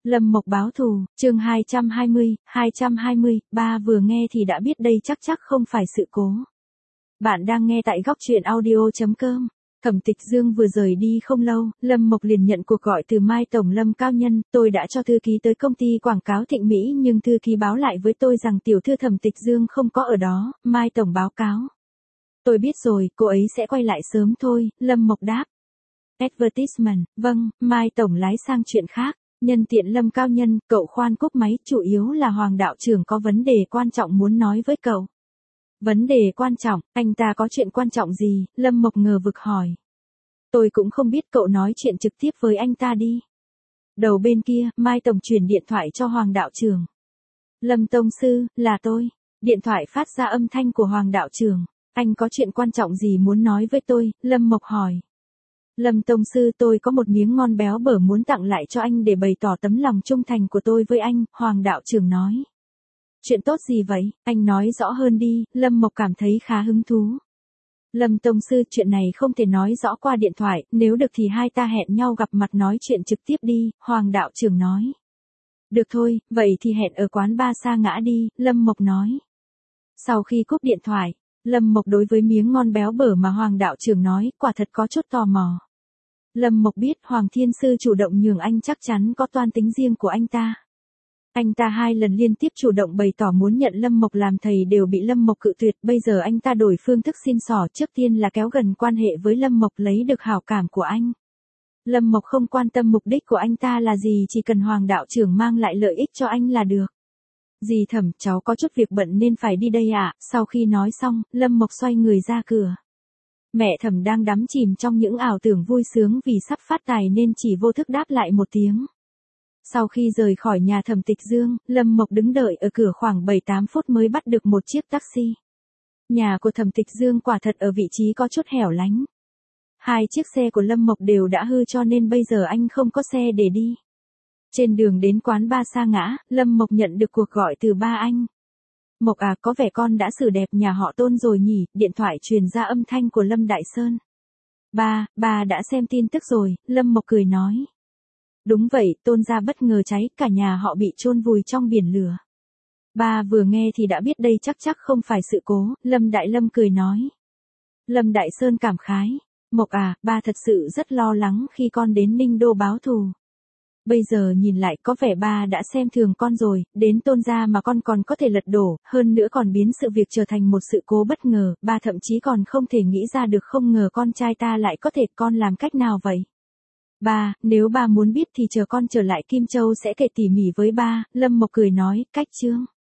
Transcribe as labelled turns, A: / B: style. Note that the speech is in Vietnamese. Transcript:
A: Lâm Mộc báo thù, chương 220, ba vừa nghe thì đã biết đây chắc không phải sự cố. Bạn đang nghe tại góc truyện audio.com. Thẩm Tịch Dương vừa rời đi không lâu, Lâm Mộc liền nhận cuộc gọi từ Mai Tổng Lâm cao nhân, tôi đã cho thư ký tới công ty quảng cáo Thịnh Mỹ nhưng thư ký báo lại với tôi rằng tiểu thư Thẩm Tịch Dương không có ở đó, Mai Tổng báo cáo. Tôi biết rồi, cô ấy sẽ quay lại sớm thôi, Lâm Mộc đáp. Advertisement, vâng, Mai Tổng lái sang chuyện khác. Nhân tiện Lâm cao nhân, cậu khoan cúp máy, chủ yếu là Hoàng đạo trưởng có vấn đề quan trọng muốn nói với cậu. Vấn đề quan trọng, anh ta có chuyện quan trọng gì? Lâm Mộc ngờ vực hỏi. Tôi cũng không biết, cậu nói chuyện trực tiếp với anh ta đi. Đầu bên kia, Mai Tổng truyền điện thoại cho Hoàng đạo trưởng. Lâm Tông Sư, là tôi. Điện thoại phát ra âm thanh của Hoàng đạo trưởng. Anh có chuyện quan trọng gì muốn nói với tôi? Lâm Mộc hỏi. Lâm Tông Sư, tôi có một miếng ngon béo bở muốn tặng lại cho anh để bày tỏ tấm lòng trung thành của tôi với anh, Hoàng đạo trưởng nói. Chuyện tốt gì vậy, anh nói rõ hơn đi, Lâm Mộc cảm thấy khá hứng thú. Lâm Tông Sư, chuyện này không thể nói rõ qua điện thoại, nếu được thì hai ta hẹn nhau gặp mặt nói chuyện trực tiếp đi, Hoàng đạo trưởng nói. Được thôi, vậy thì hẹn ở quán bar Sa Ngã đi, Lâm Mộc nói. Sau khi cúp điện thoại, Lâm Mộc đối với miếng ngon béo bở mà Hoàng đạo trưởng nói, quả thật có chút tò mò. Lâm Mộc biết Hoàng Thiên Sư chủ động nhường anh chắc chắn có toan tính riêng của anh ta. Anh ta 2 lần liên tiếp chủ động bày tỏ muốn nhận Lâm Mộc làm thầy đều bị Lâm Mộc cự tuyệt, bây giờ anh ta đổi phương thức xin xỏ, trước tiên là kéo gần quan hệ với Lâm Mộc lấy được hảo cảm của anh. Lâm Mộc không quan tâm mục đích của anh ta là gì, chỉ cần Hoàng đạo trưởng mang lại lợi ích cho anh là được. Dì Thẩm, cháu có chút việc bận nên phải đi đây ạ. Sau khi nói xong, Lâm Mộc xoay người ra cửa. Mẹ Thẩm đang đắm chìm trong những ảo tưởng vui sướng vì sắp phát tài nên chỉ vô thức đáp lại một tiếng. Sau khi rời khỏi nhà Thẩm Tịch Dương, Lâm Mộc đứng đợi ở cửa khoảng 7-8 phút mới bắt được một chiếc taxi. Nhà của Thẩm Tịch Dương quả thật ở vị trí có chút hẻo lánh. 2 chiếc xe của Lâm Mộc đều đã hư cho nên bây giờ anh không có xe để đi. Trên đường đến quán bar Sa Ngã, Lâm Mộc nhận được cuộc gọi từ ba anh. Mộc à, có vẻ con đã xử đẹp nhà họ Tôn rồi nhỉ, điện thoại truyền ra âm thanh của Lâm Đại Sơn. Ba đã xem tin tức rồi, Lâm Mộc cười nói. Đúng vậy, Tôn gia bất ngờ cháy, cả nhà họ bị chôn vùi trong biển lửa. Ba vừa nghe thì đã biết đây chắc không phải sự cố, Lâm Đại Lâm cười nói. Lâm Đại Sơn cảm khái. Mộc à, ba thật sự rất lo lắng khi con đến Ninh Đô báo thù. Bây giờ nhìn lại có vẻ ba đã xem thường con rồi, đến Tôn gia mà con còn có thể lật đổ, hơn nữa còn biến sự việc trở thành một sự cố bất ngờ, ba thậm chí còn không thể nghĩ ra được không ngờ con trai ta lại có thể, con làm cách nào vậy? Ba, nếu ba muốn biết thì chờ con trở lại Kim Châu sẽ kể tỉ mỉ với ba, Lâm Mộc cười nói, cách chương.